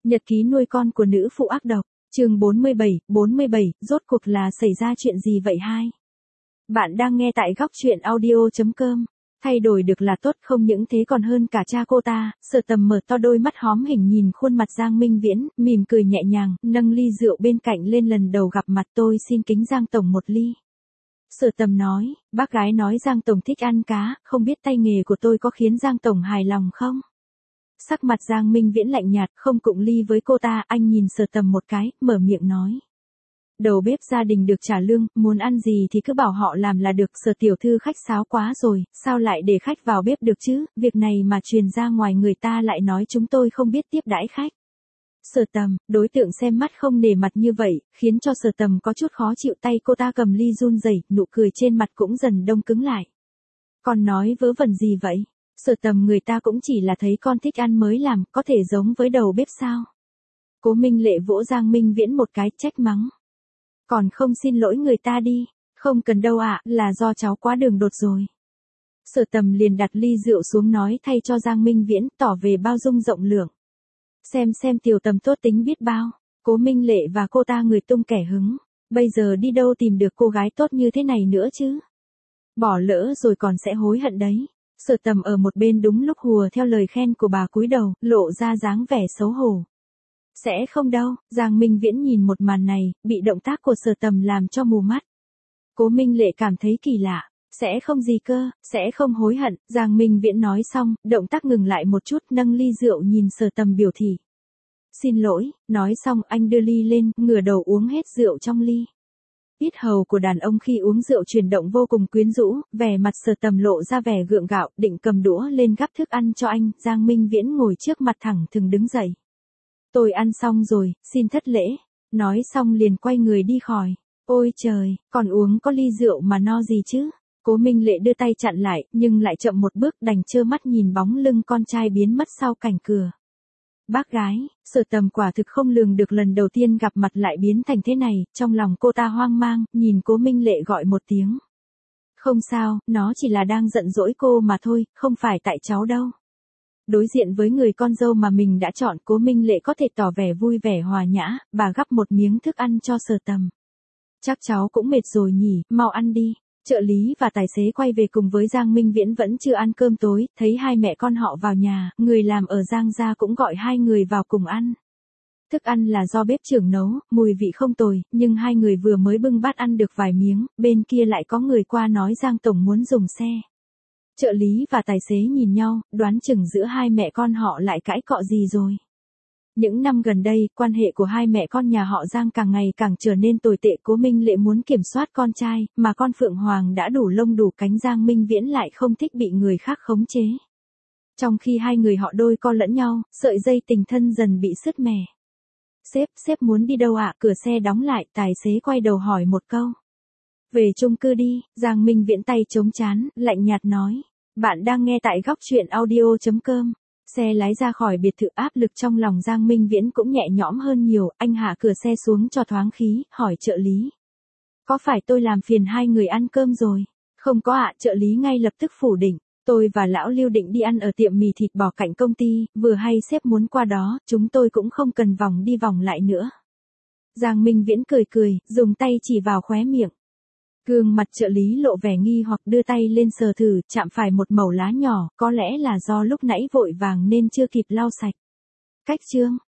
Nhật ký nuôi con của nữ phụ ác độc, chương 47, rốt cuộc là xảy ra chuyện gì vậy hai? Bạn đang nghe tại góc truyện audio.com. Thay đổi được là tốt, không những thế còn hơn cả cha cô ta. Sở Tầm mở to đôi mắt hóm hình nhìn khuôn mặt Giang Minh Viễn, mỉm cười nhẹ nhàng, nâng ly rượu bên cạnh lên. Lần đầu gặp mặt tôi xin kính Giang Tổng một ly. Sở Tầm nói, bác gái nói Giang Tổng thích ăn cá, không biết tay nghề của tôi có khiến Giang Tổng hài lòng không? Sắc mặt Giang Minh Viễn lạnh nhạt, không cụng ly với cô ta. Anh nhìn Sở Tầm một cái, mở miệng nói. Đầu bếp gia đình được trả lương, muốn ăn gì thì cứ bảo họ làm là được. Sở tiểu thư khách sáo quá rồi, sao lại để khách vào bếp được chứ? Việc này mà truyền ra ngoài người ta lại nói chúng tôi không biết tiếp đãi khách. Sở Tầm, đối tượng xem mắt không nể mặt như vậy, khiến cho Sở Tầm có chút khó chịu. Tay cô ta cầm ly run rẩy, nụ cười trên mặt cũng dần đông cứng lại. Con nói vớ vẩn gì vậy? Sở Tầm, người ta cũng chỉ là thấy con thích ăn mới làm, có thể giống với đầu bếp sao? Cố Minh Lệ vỗ Giang Minh Viễn một cái, trách mắng. Còn không xin lỗi người ta đi. Không cần đâu ạ, là do cháu quá đường đột rồi. Sở Tầm liền đặt ly rượu xuống nói thay cho Giang Minh Viễn, tỏ về bao dung rộng lượng. Xem tiểu Tầm tốt tính biết bao. Cố Minh Lệ và cô ta người tung kẻ hứng. Bây giờ đi đâu tìm được cô gái tốt như thế này nữa chứ? Bỏ lỡ rồi còn sẽ hối hận đấy. Sở Tầm ở một bên đúng lúc hùa theo lời khen của bà, cúi đầu, lộ ra dáng vẻ xấu hổ. Sẽ không đâu. Giang Minh Viễn nhìn một màn này, bị động tác của Sở Tầm làm cho mù mắt. Cố Minh Lệ cảm thấy kỳ lạ. Sẽ không gì cơ, sẽ không hối hận. Giang Minh Viễn nói xong, động tác ngừng lại một chút, nâng ly rượu nhìn Sở Tầm biểu thị. Xin lỗi. Nói xong anh đưa ly lên, ngửa đầu uống hết rượu trong ly. Yết hầu của đàn ông khi uống rượu chuyển động vô cùng quyến rũ, vẻ mặt Sở Tầm lộ ra vẻ gượng gạo, định cầm đũa lên gắp thức ăn cho anh. Giang Minh Viễn ngồi trước mặt thẳng thừng đứng dậy. Tôi ăn xong rồi, xin thất lễ. Nói xong liền quay người đi khỏi. Ôi trời, còn uống có ly rượu mà no gì chứ? Cố Minh Lệ đưa tay chặn lại, nhưng lại chậm một bước, đành trơ mắt nhìn bóng lưng con trai biến mất sau cạnh cửa. Bác gái, Sở Tầm quả thực không lường được lần đầu tiên gặp mặt lại biến thành thế này, trong lòng cô ta hoang mang, nhìn Cố Minh Lệ gọi một tiếng. Không sao, nó chỉ là đang giận dỗi cô mà thôi, không phải tại cháu đâu. Đối diện với người con dâu mà mình đã chọn, Cố Minh Lệ có thể tỏ vẻ vui vẻ hòa nhã, bà gắp một miếng thức ăn cho Sở Tầm. Chắc cháu cũng mệt rồi nhỉ, mau ăn đi. Trợ lý và tài xế quay về cùng với Giang Minh Viễn vẫn chưa ăn cơm tối, thấy hai mẹ con họ vào nhà, người làm ở Giang gia cũng gọi hai người vào cùng ăn. Thức ăn là do bếp trưởng nấu, mùi vị không tồi, nhưng hai người vừa mới bưng bát ăn được vài miếng, bên kia lại có người qua nói Giang Tổng muốn dùng xe. Trợ lý và tài xế nhìn nhau, đoán chừng giữa hai mẹ con họ lại cãi cọ gì rồi. Những năm gần đây, quan hệ của hai mẹ con nhà họ Giang càng ngày càng trở nên tồi tệ. Cố Minh Lệ muốn kiểm soát con trai, mà con Phượng Hoàng đã đủ lông đủ cánh, Giang Minh Viễn lại không thích bị người khác khống chế. Trong khi hai người họ đôi co lẫn nhau, sợi dây tình thân dần bị sứt mẻ. Sếp muốn đi đâu ạ? Cửa xe đóng lại, tài xế quay đầu hỏi một câu. Về chung cư đi. Giang Minh Viễn tay chống trán, lạnh nhạt nói. Bạn đang nghe tại góc truyện audio.com. Xe lái ra khỏi biệt thự, áp lực trong lòng Giang Minh Viễn cũng nhẹ nhõm hơn nhiều. Anh hạ cửa xe xuống cho thoáng khí, hỏi trợ lý. Có phải tôi làm phiền hai người ăn cơm rồi? Không có ạ. Trợ lý ngay lập tức phủ định. Tôi và lão Lưu định đi ăn ở tiệm mì thịt bò cạnh công ty, vừa hay sếp muốn qua đó, chúng tôi cũng không cần vòng đi vòng lại nữa. Giang Minh Viễn cười, dùng tay chỉ vào khóe miệng. Gương mặt trợ lý lộ vẻ nghi hoặc, đưa tay lên sờ thử, chạm phải một mẩu lá nhỏ, có lẽ là do lúc nãy vội vàng nên chưa kịp lau sạch. Cách chương